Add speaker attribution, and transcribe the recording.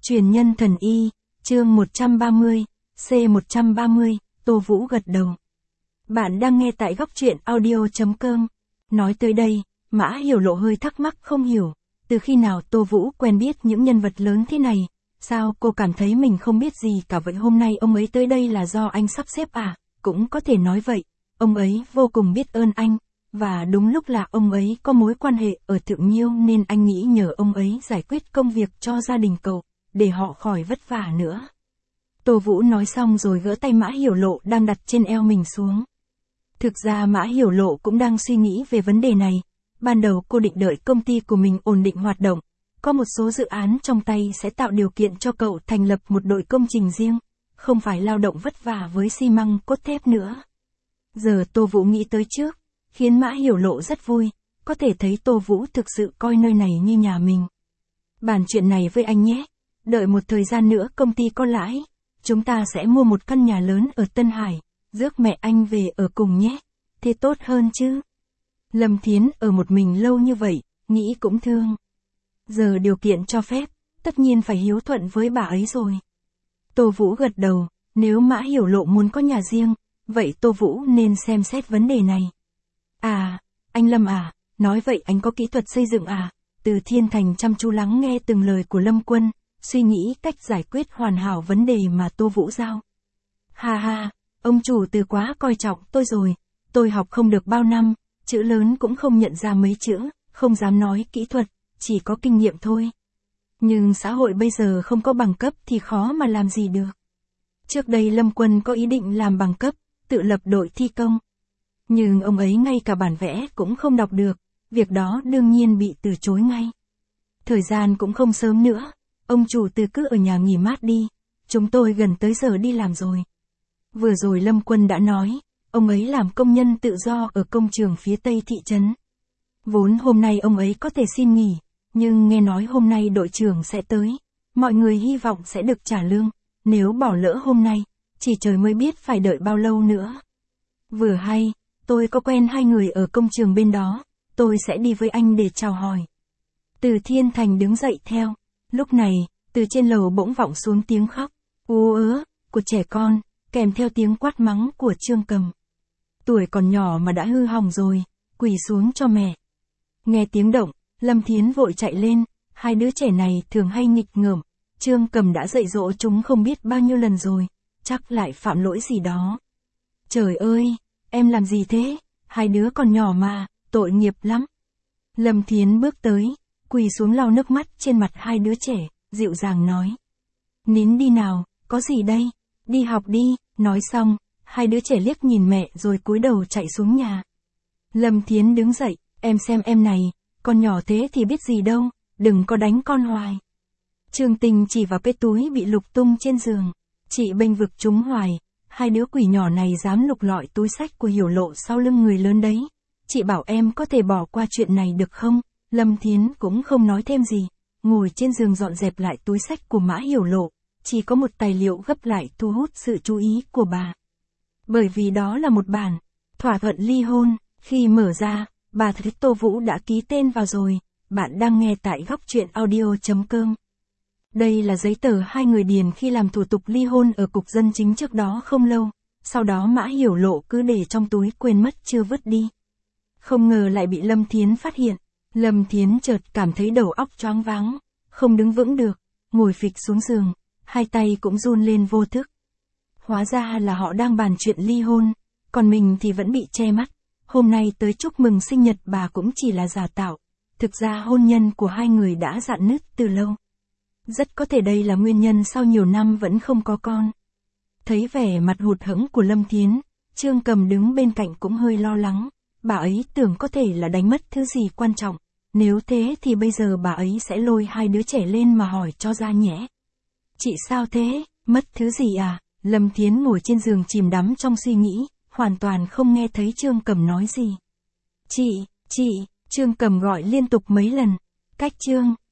Speaker 1: Truyền nhân thần y, chương 130, C130, Tô Vũ gật đầu. Bạn đang nghe tại góc truyện audio.com. Nói tới đây, Mã Hiểu Lộ hơi thắc mắc không hiểu, từ khi nào Tô Vũ quen biết những nhân vật lớn thế này, sao cô cảm thấy mình không biết gì cả vậy, hôm nay ông ấy tới đây là do anh sắp xếp à, cũng có thể nói vậy, ông ấy vô cùng biết ơn anh, và đúng lúc là ông ấy có mối quan hệ ở Thượng Nhiêu nên anh nghĩ nhờ ông ấy giải quyết công việc cho gia đình cậu, để họ khỏi vất vả nữa. Tô Vũ nói xong rồi gỡ tay Mã Hiểu Lộ đang đặt trên eo mình xuống. Thực ra Mã Hiểu Lộ cũng đang suy nghĩ về vấn đề này. Ban đầu cô định đợi công ty của mình ổn định hoạt động, có một số dự án trong tay sẽ tạo điều kiện cho cậu thành lập một đội công trình riêng, không phải lao động vất vả với xi măng cốt thép nữa. Giờ Tô Vũ nghĩ tới trước, khiến Mã Hiểu Lộ rất vui, có thể thấy Tô Vũ thực sự coi nơi này như nhà mình. Bàn chuyện này với anh nhé, đợi một thời gian nữa công ty có lãi, chúng ta sẽ mua một căn nhà lớn ở Tân Hải, rước mẹ anh về ở cùng nhé, thế tốt hơn chứ. Lâm Thiến ở một mình lâu như vậy, nghĩ cũng thương. Giờ điều kiện cho phép, tất nhiên phải hiếu thuận với bà ấy rồi. Tô Vũ gật đầu, nếu Mã Hiểu Lộ muốn có nhà riêng, vậy Tô Vũ nên xem xét vấn đề này. À, anh Lâm à, nói vậy anh có kỹ thuật xây dựng à? Từ Thiên Thành chăm chú lắng nghe từng lời của Lâm Quân, suy nghĩ cách giải quyết hoàn hảo vấn đề mà Tô Vũ giao. Ha ha, ông chủ Từ quá coi trọng tôi rồi, tôi học không được bao năm, chữ lớn cũng không nhận ra mấy chữ, không dám nói kỹ thuật, chỉ có kinh nghiệm thôi. Nhưng xã hội bây giờ không có bằng cấp thì khó mà làm gì được. Trước đây Lâm Quân có ý định làm bằng cấp, tự lập đội thi công. Nhưng ông ấy ngay cả bản vẽ cũng không đọc được, việc đó đương nhiên bị từ chối ngay. Thời gian cũng không sớm nữa, ông chủ Từ cứ ở nhà nghỉ mát đi, chúng tôi gần tới giờ đi làm rồi. Vừa rồi Lâm Quân đã nói, ông ấy làm công nhân tự do ở công trường phía tây thị trấn. Vốn hôm nay ông ấy có thể xin nghỉ, nhưng nghe nói hôm nay đội trưởng sẽ tới, mọi người hy vọng sẽ được trả lương, nếu bỏ lỡ hôm nay, chỉ trời mới biết phải đợi bao lâu nữa. Vừa hay, tôi có quen hai người ở công trường bên đó, tôi sẽ đi với anh để chào hỏi. Từ Thiên Thành đứng dậy theo, lúc này, từ trên lầu bỗng vọng xuống tiếng khóc, ú ớ, của trẻ con, kèm theo tiếng quát mắng của Trương Cầm. Tuổi còn nhỏ mà đã hư hỏng rồi, quỳ xuống cho mẹ. Nghe tiếng động, Lâm Thiến vội chạy lên, hai đứa trẻ này thường hay nghịch ngợm, Trương Cầm đã dạy dỗ chúng không biết bao nhiêu lần rồi, chắc lại phạm lỗi gì đó. Trời ơi, em làm gì thế, hai đứa còn nhỏ mà, tội nghiệp lắm. Lâm Thiến bước tới, quỳ xuống lau nước mắt trên mặt hai đứa trẻ, dịu dàng nói. Nín đi nào, có gì đây, đi học đi, nói xong, hai đứa trẻ liếc nhìn mẹ rồi cúi đầu chạy xuống nhà. Lâm Thiến đứng dậy, em xem em này, con nhỏ thế thì biết gì đâu, đừng có đánh con hoài. Trương Tình chỉ vào cái túi bị lục tung trên giường, chị bênh vực chúng hoài, hai đứa quỷ nhỏ này dám lục lọi túi sách của Hiểu Lộ sau lưng người lớn đấy. Chị bảo em có thể bỏ qua chuyện này được không? Lâm Thiến cũng không nói thêm gì, ngồi trên giường dọn dẹp lại túi sách của Mã Hiểu Lộ, chỉ có một tài liệu gấp lại thu hút sự chú ý của bà. Bởi vì đó là một bản thỏa thuận ly hôn, khi mở ra, bà thấy Tô Vũ đã ký tên vào rồi. Bạn đang nghe tại góc truyện audio.com. Đây là giấy tờ hai người điền khi làm thủ tục ly hôn ở cục dân chính trước đó không lâu, sau đó Mã Hiểu Lộ cứ để trong túi quên mất chưa vứt đi. Không ngờ lại bị Lâm Thiến phát hiện, Lâm Thiến chợt cảm thấy đầu óc choáng váng, không đứng vững được, ngồi phịch xuống giường, hai tay cũng run lên vô thức. Hóa ra là họ đang bàn chuyện ly hôn, còn mình thì vẫn bị che mắt. Hôm nay tới chúc mừng sinh nhật bà cũng chỉ là giả tạo, thực ra hôn nhân của hai người đã rạn nứt từ lâu. Rất có thể đây là nguyên nhân sau nhiều năm vẫn không có con. Thấy vẻ mặt hụt hẫng của Lâm Thiến, Trương Cầm đứng bên cạnh cũng hơi lo lắng, bà ấy tưởng có thể là đánh mất thứ gì quan trọng, nếu thế thì bây giờ bà ấy sẽ lôi hai đứa trẻ lên mà hỏi cho ra nhẽ. Chị sao thế, mất thứ gì à? Lâm Thiến ngồi trên giường chìm đắm trong suy nghĩ, hoàn toàn không nghe thấy Trương Cầm nói gì. Chị, Trương Cầm gọi liên tục mấy lần, cách Trương,